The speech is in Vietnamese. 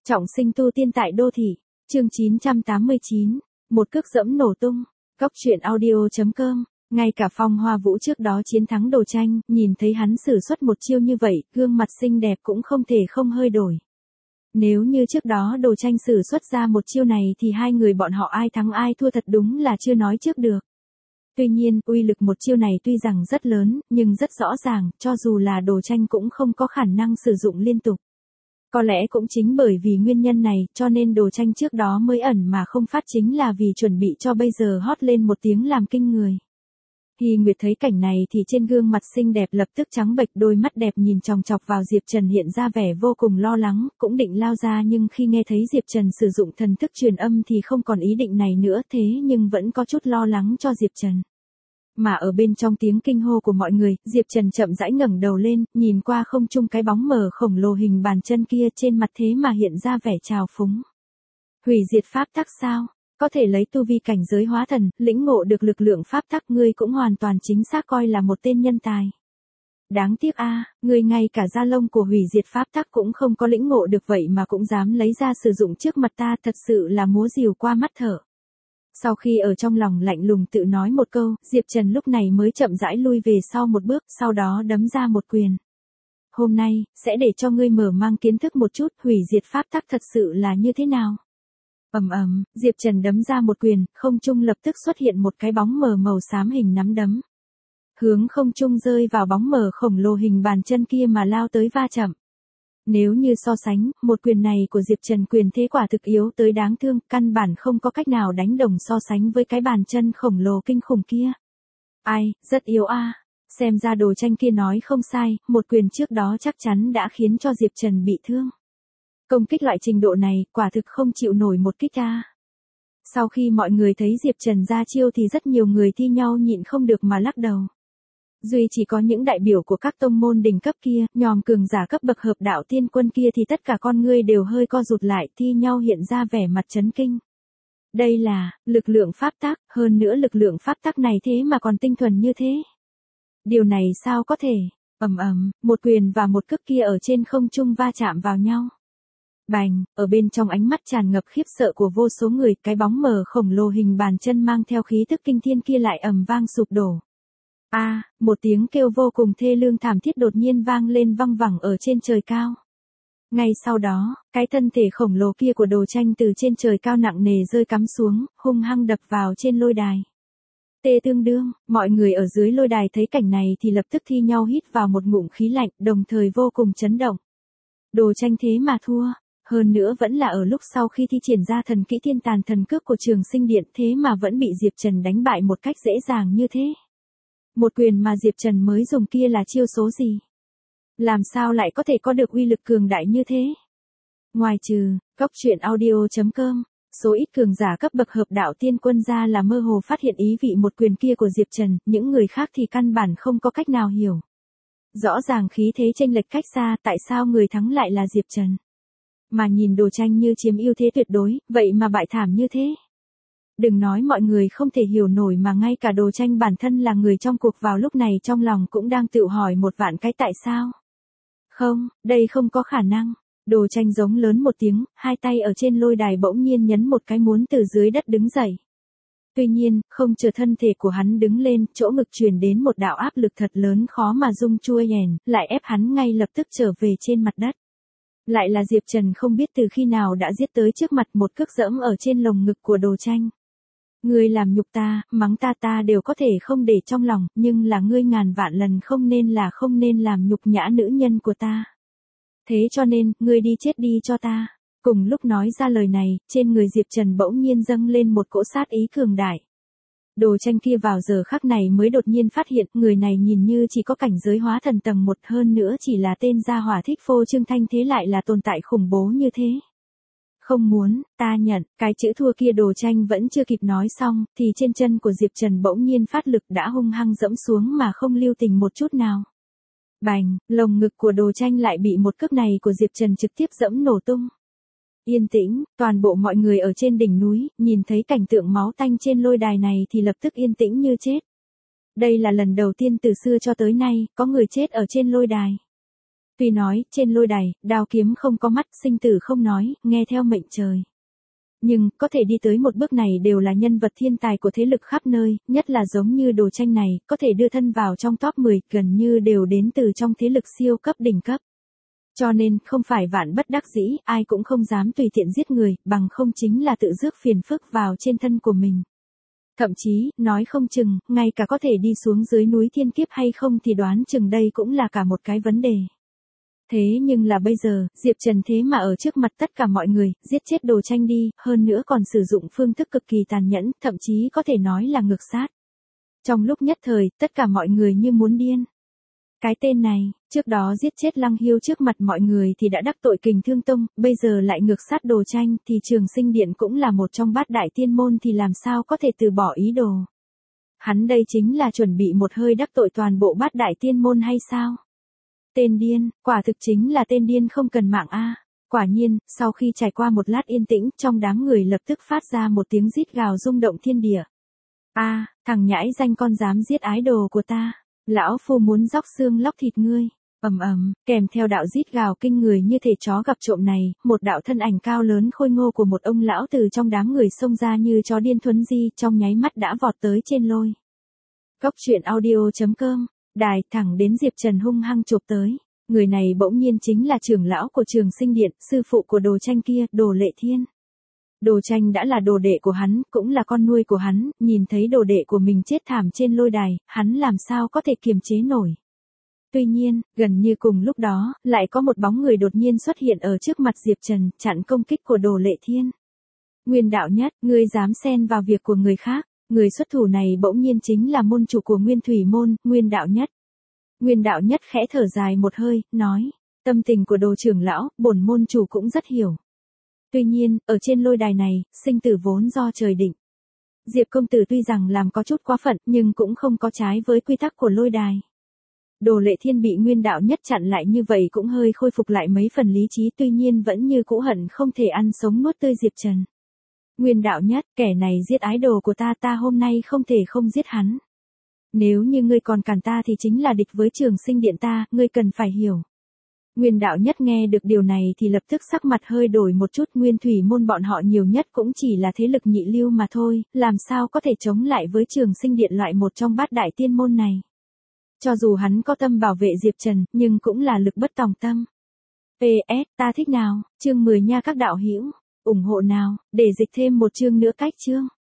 Trọng sinh tu tiên tại đô thị, chương 989, một cước dẫm nổ tung, Cóc truyện audio.com, ngay cả Phong Hoa Vũ trước đó chiến thắng Đồ Tranh, nhìn thấy hắn sử xuất một chiêu như vậy, gương mặt xinh đẹp cũng không thể không hơi đổi. Nếu như trước đó Đồ Tranh sử xuất ra một chiêu này thì hai người bọn họ ai thắng ai thua thật đúng là chưa nói trước được. Tuy nhiên, uy lực một chiêu này tuy rằng rất lớn, nhưng rất rõ ràng, cho dù là Đồ Tranh cũng không có khả năng sử dụng liên tục. Có lẽ cũng chính bởi vì nguyên nhân này, cho nên Đồ Tranh trước đó mới ẩn mà không phát, chính là vì chuẩn bị cho bây giờ hót lên một tiếng làm kinh người. Hy Nguyệt thấy cảnh này thì trên gương mặt xinh đẹp lập tức trắng bệch, đôi mắt đẹp nhìn chòng chọc vào Diệp Trần hiện ra vẻ vô cùng lo lắng, cũng định lao ra nhưng khi nghe thấy Diệp Trần sử dụng thần thức truyền âm thì không còn ý định này nữa, thế nhưng vẫn có chút lo lắng cho Diệp Trần. Mà ở bên trong tiếng kinh hô của mọi người, Diệp Trần chậm rãi ngẩng đầu lên, nhìn qua không trung cái bóng mờ khổng lồ hình bàn chân kia, trên mặt thế mà hiện ra vẻ trào phúng. Hủy diệt pháp tắc sao? Có thể lấy tu vi cảnh giới hóa thần, lĩnh ngộ được lực lượng pháp tắc, ngươi cũng hoàn toàn chính xác coi là một tên nhân tài. Đáng tiếc a, ngươi ngay cả da lông của hủy diệt pháp tắc cũng không có lĩnh ngộ được vậy mà cũng dám lấy ra sử dụng trước mặt ta, thật sự là múa rìu qua mắt thở. Sau khi ở trong lòng lạnh lùng tự nói một câu, Diệp Trần lúc này mới chậm rãi lui về sau một bước, sau đó đấm ra một quyền. Hôm nay, sẽ để cho ngươi mở mang kiến thức một chút, hủy diệt pháp tắc thật sự là như thế nào. Diệp Trần đấm ra một quyền, không trung lập tức xuất hiện một cái bóng mờ màu xám hình nắm đấm. Hướng không trung rơi vào bóng mờ khổng lồ hình bàn chân kia mà lao tới va chạm. Nếu như so sánh, một quyền này của Diệp Trần quyền thế quả thực yếu tới đáng thương, căn bản không có cách nào đánh đồng so sánh với cái bàn chân khổng lồ kinh khủng kia. Ai, rất yếu a. Xem ra Đồ Tranh kia nói không sai, một quyền trước đó chắc chắn đã khiến cho Diệp Trần bị thương. Công kích loại trình độ này, quả thực không chịu nổi một kích a. Sau khi mọi người thấy Diệp Trần ra chiêu thì rất nhiều người thi nhau nhịn không được mà lắc đầu. Duy chỉ có những đại biểu của các tông môn đỉnh cấp kia, nhòm cường giả cấp bậc hợp đạo tiên quân kia thì tất cả con ngươi đều hơi co rụt lại, thi nhau hiện ra vẻ mặt chấn kinh. Đây là lực lượng pháp tắc, hơn nữa lực lượng pháp tắc này thế mà còn tinh thuần như thế. Điều này sao có thể? Một quyền và một cước kia ở trên không trung va chạm vào nhau. Bành, ở bên trong ánh mắt tràn ngập khiếp sợ của vô số người, cái bóng mờ khổng lồ hình bàn chân mang theo khí tức kinh thiên kia lại ầm vang sụp đổ. Một tiếng kêu vô cùng thê lương thảm thiết đột nhiên vang lên văng vẳng ở trên trời cao. Ngay sau đó, cái thân thể khổng lồ kia của Đồ Tranh từ trên trời cao nặng nề rơi cắm xuống, hung hăng đập vào trên lôi đài. Tê tương đương, mọi người ở dưới lôi đài thấy cảnh này thì lập tức thi nhau hít vào một ngụm khí lạnh, đồng thời vô cùng chấn động. Đồ Tranh thế mà thua, hơn nữa vẫn là ở lúc sau khi thi triển ra thần kỹ thiên tàn thần cước của Trường Sinh Điện, thế mà vẫn bị Diệp Trần đánh bại một cách dễ dàng như thế. Một quyền mà Diệp Trần mới dùng kia là chiêu số gì? Làm sao lại có thể có được uy lực cường đại như thế? Ngoài trừ, Cóc truyện audio.com, số ít cường giả cấp bậc hợp đạo tiên quân ra là mơ hồ phát hiện ý vị một quyền kia của Diệp Trần, những người khác thì căn bản không có cách nào hiểu. Rõ ràng khí thế chênh lệch cách xa, tại sao người thắng lại là Diệp Trần? Mà nhìn Đồ Tranh như chiếm ưu thế tuyệt đối, vậy mà bại thảm như thế. Đừng nói mọi người không thể hiểu nổi mà ngay cả Đồ Tranh bản thân là người trong cuộc vào lúc này trong lòng cũng đang tự hỏi một vạn cái tại sao. Không, đây không có khả năng. Đồ Tranh giống lớn một tiếng, hai tay ở trên lôi đài bỗng nhiên nhấn một cái muốn từ dưới đất đứng dậy. Tuy nhiên, không chờ thân thể của hắn đứng lên, chỗ ngực truyền đến một đạo áp lực thật lớn khó mà dung chua nhèn, lại ép hắn ngay lập tức trở về trên mặt đất. Lại là Diệp Trần không biết từ khi nào đã giết tới trước mặt, một cước dẫm ở trên lồng ngực của Đồ Tranh. Ngươi làm nhục ta, mắng ta đều có thể không để trong lòng, nhưng là ngươi ngàn vạn lần không nên làm nhục nhã nữ nhân của ta. Thế cho nên, ngươi đi chết đi cho ta. Cùng lúc nói ra lời này, trên người Diệp Trần bỗng nhiên dâng lên một cỗ sát ý cường đại. Đồ Tranh kia vào giờ khắc này mới đột nhiên phát hiện, người này nhìn như chỉ có cảnh giới hóa thần tầng 1, hơn nữa chỉ là tên gia hỏa thích phô trương thanh thế lại là tồn tại khủng bố như thế. Không muốn, ta nhận, cái chữ thua kia Đồ Tranh vẫn chưa kịp nói xong, thì trên chân của Diệp Trần bỗng nhiên phát lực đã hung hăng dẫm xuống mà không lưu tình một chút nào. Bành, lồng ngực của Đồ Tranh lại bị một cước này của Diệp Trần trực tiếp dẫm nổ tung. Yên tĩnh, toàn bộ mọi người ở trên đỉnh núi, nhìn thấy cảnh tượng máu tanh trên lôi đài này thì lập tức yên tĩnh như chết. Đây là lần đầu tiên từ xưa cho tới nay, có người chết ở trên lôi đài. Tuy nói, trên lôi đài, đao kiếm không có mắt, sinh tử không nói, nghe theo mệnh trời. Nhưng, có thể đi tới một bước này đều là nhân vật thiên tài của thế lực khắp nơi, nhất là giống như Đồ Tranh này, có thể đưa thân vào trong top 10, gần như đều đến từ trong thế lực siêu cấp đỉnh cấp. Cho nên, không phải vạn bất đắc dĩ, ai cũng không dám tùy tiện giết người, bằng không chính là tự rước phiền phức vào trên thân của mình. Thậm chí, nói không chừng, ngay cả có thể đi xuống dưới núi thiên kiếp hay không thì đoán chừng đây cũng là cả một cái vấn đề. Thế nhưng là bây giờ, Diệp Trần thế mà ở trước mặt tất cả mọi người, giết chết Đồ Tranh đi, hơn nữa còn sử dụng phương thức cực kỳ tàn nhẫn, thậm chí có thể nói là ngược sát. Trong lúc nhất thời, tất cả mọi người như muốn điên. Cái tên này, trước đó giết chết Lăng Hiêu trước mặt mọi người thì đã đắc tội Kình Thương Tông, bây giờ lại ngược sát Đồ Tranh thì Trường Sinh Điện cũng là một trong bát đại tiên môn thì làm sao có thể từ bỏ ý đồ. Hắn đây chính là chuẩn bị một hơi đắc tội toàn bộ bát đại tiên môn hay sao? Tên điên, quả thực chính là tên điên không cần mạng a. Quả nhiên, sau khi trải qua một lát yên tĩnh, trong đám người lập tức phát ra một tiếng rít gào rung động thiên địa. A, thằng nhãi danh con dám giết ái đồ của ta, lão phu muốn róc xương lóc thịt ngươi. Ầm ầm, kèm theo đạo rít gào kinh người như thể chó gặp trộm này, một đạo thân ảnh cao lớn khôi ngô của một ông lão từ trong đám người xông ra như chó điên thuấn di, trong nháy mắt đã vọt tới trên lôi. Góc truyện audio.com. Đài thẳng đến Diệp Trần hung hăng chộp tới. Người này bỗng nhiên chính là trưởng lão của Trường Sinh Điện, sư phụ của Đồ Tranh kia, Đồ Lệ Thiên. Đồ Tranh đã là đồ đệ của hắn, cũng là con nuôi của hắn, nhìn thấy đồ đệ của mình chết thảm trên lôi đài, hắn làm sao có thể kiềm chế nổi. Tuy nhiên, gần như cùng lúc đó, lại có một bóng người đột nhiên xuất hiện ở trước mặt Diệp Trần, chặn công kích của Đồ Lệ Thiên. Nguyên Đạo Nhất, ngươi dám xen vào việc của người khác. Người xuất thủ này bỗng nhiên chính là môn chủ của Nguyên Thủy Môn, Nguyên Đạo Nhất. Nguyên Đạo Nhất khẽ thở dài một hơi, nói, tâm tình của Đồ trưởng lão, bổn môn chủ cũng rất hiểu. Tuy nhiên, ở trên lôi đài này, sinh tử vốn do trời định. Diệp công tử tuy rằng làm có chút quá phận, nhưng cũng không có trái với quy tắc của lôi đài. Đồ Lệ Thiên bị Nguyên Đạo Nhất chặn lại như vậy cũng hơi khôi phục lại mấy phần lý trí, tuy nhiên vẫn như cũ hận không thể ăn sống nuốt tươi Diệp Trần. Nguyên Đạo Nhất, kẻ này giết ái đồ của ta, ta hôm nay không thể không giết hắn. Nếu như ngươi còn cản ta thì chính là địch với Trường Sinh Điện ta, ngươi cần phải hiểu. Nguyên Đạo Nhất nghe được điều này thì lập tức sắc mặt hơi đổi một chút, Nguyên Thủy Môn bọn họ nhiều nhất cũng chỉ là thế lực nhị lưu mà thôi, làm sao có thể chống lại với Trường Sinh Điện loại một trong bát đại tiên môn này. Cho dù hắn có tâm bảo vệ Diệp Trần, nhưng cũng là lực bất tòng tâm. PS, ta thích nào, chương 10 nha các đạo hữu, ủng hộ nào, để dịch thêm một chương nữa cách chương.